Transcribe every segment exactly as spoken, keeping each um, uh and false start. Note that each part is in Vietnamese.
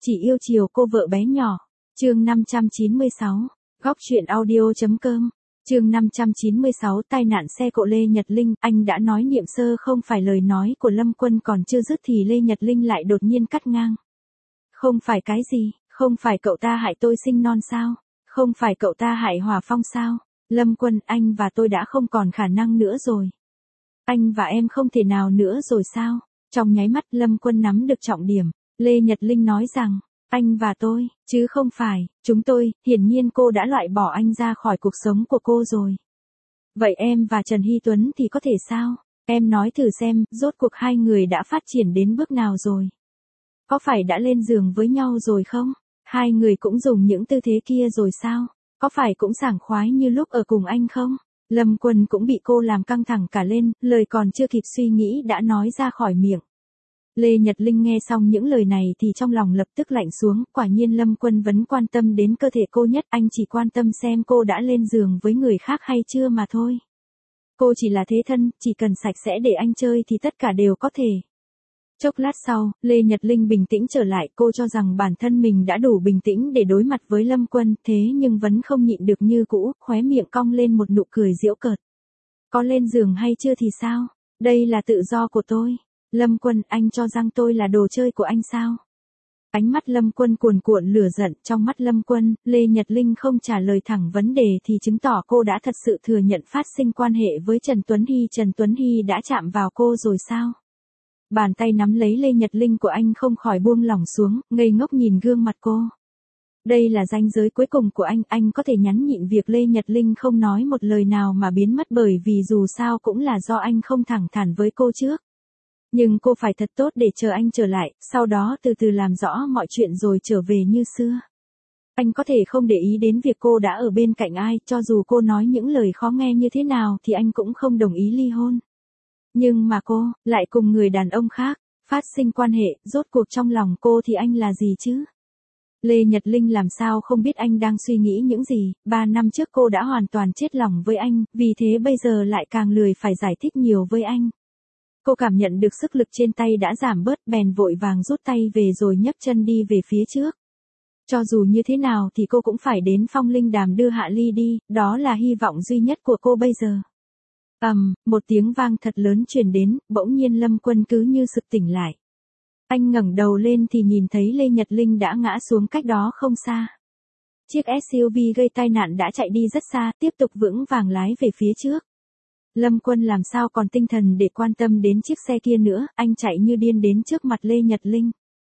Chỉ yêu chiều cô vợ bé nhỏ. Chương năm trăm chín mươi sáu. Góc truyện audio.com. Chương năm trăm chín mươi sáu. Tai nạn xe cộ Lê Nhật Linh. Anh đã nói niệm sơ không phải lời nói của Lâm Quân còn chưa dứt thì Lê Nhật Linh lại đột nhiên cắt ngang. Không phải cái gì, không phải cậu ta hại tôi sinh non sao? Không phải cậu ta hại Hòa Phong sao? Lâm Quân, anh và tôi đã không còn khả năng nữa rồi. Anh và em không thể nào nữa rồi sao? Trong nháy mắt Lâm Quân nắm được trọng điểm. Lê Nhật Linh nói rằng, anh và tôi, chứ không phải, chúng tôi, hiển nhiên cô đã loại bỏ anh ra khỏi cuộc sống của cô rồi. Vậy em và Trần Hy Tuấn thì có thể sao? Em nói thử xem, rốt cuộc hai người đã phát triển đến bước nào rồi? Có phải đã lên giường với nhau rồi không? Hai người cũng dùng những tư thế kia rồi sao? Có phải cũng sảng khoái như lúc ở cùng anh không? Lâm Quân cũng bị cô làm căng thẳng cả lên, lời còn chưa kịp suy nghĩ đã nói ra khỏi miệng. Lê Nhật Linh nghe xong những lời này thì trong lòng lập tức lạnh xuống, quả nhiên Lâm Quân vẫn quan tâm đến cơ thể cô nhất, anh chỉ quan tâm xem cô đã lên giường với người khác hay chưa mà thôi. Cô chỉ là thế thân, chỉ cần sạch sẽ để anh chơi thì tất cả đều có thể. Chốc lát sau, Lê Nhật Linh bình tĩnh trở lại, cô cho rằng bản thân mình đã đủ bình tĩnh để đối mặt với Lâm Quân, thế nhưng vẫn không nhịn được như cũ, khóe miệng cong lên một nụ cười giễu cợt. Có lên giường hay chưa thì sao? Đây là tự do của tôi. Lâm Quân, anh cho rằng tôi là đồ chơi của anh sao? Ánh mắt Lâm Quân cuồn cuộn lửa giận, trong mắt Lâm Quân, Lê Nhật Linh không trả lời thẳng vấn đề thì chứng tỏ cô đã thật sự thừa nhận phát sinh quan hệ với Trần Tuấn Hy. Trần Tuấn Hy đã chạm vào cô rồi sao? Bàn tay nắm lấy Lê Nhật Linh của anh không khỏi buông lỏng xuống, ngây ngốc nhìn gương mặt cô. Đây là ranh giới cuối cùng của anh, anh có thể nhẫn nhịn việc Lê Nhật Linh không nói một lời nào mà biến mất bởi vì dù sao cũng là do anh không thẳng thắn với cô trước. Nhưng cô phải thật tốt để chờ anh trở lại, sau đó từ từ làm rõ mọi chuyện rồi trở về như xưa. Anh có thể không để ý đến việc cô đã ở bên cạnh ai, cho dù cô nói những lời khó nghe như thế nào thì anh cũng không đồng ý ly hôn. Nhưng mà cô, lại cùng người đàn ông khác, phát sinh quan hệ, rốt cuộc trong lòng cô thì anh là gì chứ? Lê Nhật Linh làm sao không biết anh đang suy nghĩ những gì, ba năm trước cô đã hoàn toàn chết lòng với anh, vì thế bây giờ lại càng lười phải giải thích nhiều với anh. Cô cảm nhận được sức lực trên tay đã giảm bớt, bèn vội vàng rút tay về rồi nhấc chân đi về phía trước. Cho dù như thế nào thì cô cũng phải đến Phong Linh Đàm đưa Hạ Ly đi, đó là hy vọng duy nhất của cô bây giờ. Ầm, um, một tiếng vang thật lớn truyền đến, bỗng nhiên Lâm Quân cứ như sực tỉnh lại. Anh ngẩng đầu lên thì nhìn thấy Lê Nhật Linh đã ngã xuống cách đó không xa. Chiếc ét u vê gây tai nạn đã chạy đi rất xa, tiếp tục vững vàng lái về phía trước. Lâm Quân làm sao còn tinh thần để quan tâm đến chiếc xe kia nữa, anh chạy như điên đến trước mặt Lê Nhật Linh.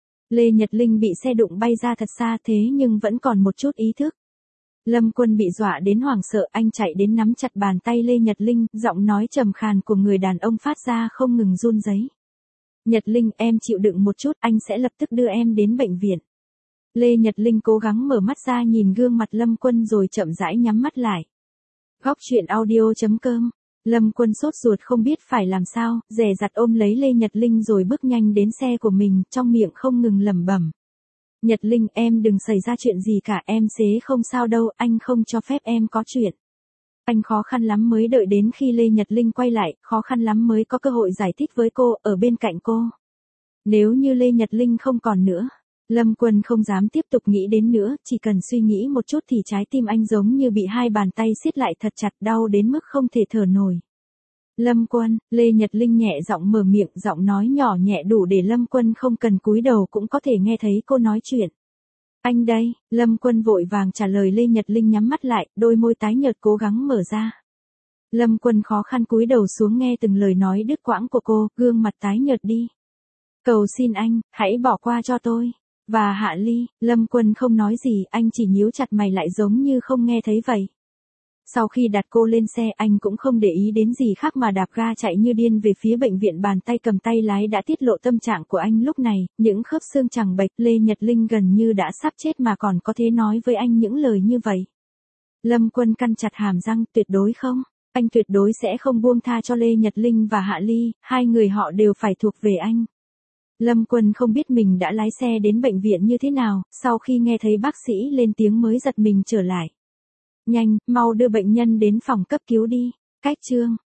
Lê Nhật Linh bị xe đụng bay ra thật xa thế nhưng vẫn còn một chút ý thức. Lâm Quân bị dọa đến hoảng sợ, anh chạy đến nắm chặt bàn tay Lê Nhật Linh, giọng nói trầm khàn của người đàn ông phát ra không ngừng run rẩy. Nhật Linh, em chịu đựng một chút, anh sẽ lập tức đưa em đến bệnh viện. Lê Nhật Linh cố gắng mở mắt ra nhìn gương mặt Lâm Quân rồi chậm rãi nhắm mắt lại. Góc truyện audio.com. Lâm Quân sốt ruột không biết phải làm sao, dè dặt ôm lấy Lê Nhật Linh rồi bước nhanh đến xe của mình, trong miệng không ngừng lẩm bẩm. Nhật Linh, em đừng xảy ra chuyện gì cả, em sẽ không sao đâu, anh không cho phép em có chuyện. Anh khó khăn lắm mới đợi đến khi Lê Nhật Linh quay lại, khó khăn lắm mới có cơ hội giải thích với cô, ở bên cạnh cô. Nếu như Lê Nhật Linh không còn nữa, Lâm Quân không dám tiếp tục nghĩ đến nữa, chỉ cần suy nghĩ một chút thì trái tim anh giống như bị hai bàn tay siết lại thật chặt, đau đến mức không thể thở nổi. Lâm Quân, Lê Nhật Linh nhẹ giọng mở miệng, giọng nói nhỏ nhẹ đủ để Lâm Quân không cần cúi đầu cũng có thể nghe thấy cô nói chuyện. Anh đây, Lâm Quân vội vàng trả lời. Lê Nhật Linh nhắm mắt lại, đôi môi tái nhợt cố gắng mở ra. Lâm Quân khó khăn cúi đầu xuống nghe từng lời nói đứt quãng của cô, gương mặt tái nhợt đi. Cầu xin anh, hãy bỏ qua cho tôi. Và Hạ Ly, Lâm Quân không nói gì, anh chỉ nhíu chặt mày lại giống như không nghe thấy vậy. Sau khi đặt cô lên xe anh cũng không để ý đến gì khác mà đạp ga chạy như điên về phía bệnh viện, bàn tay cầm tay lái đã tiết lộ tâm trạng của anh lúc này, những khớp xương chằng bệch, Lê Nhật Linh gần như đã sắp chết mà còn có thể nói với anh những lời như vậy. Lâm Quân căn chặt hàm răng, tuyệt đối không, anh tuyệt đối sẽ không buông tha cho Lê Nhật Linh và Hạ Ly, hai người họ đều phải thuộc về anh. Lâm Quân không biết mình đã lái xe đến bệnh viện như thế nào, sau khi nghe thấy bác sĩ lên tiếng mới giật mình trở lại. Nhanh, mau đưa bệnh nhân đến phòng cấp cứu đi. Cách chương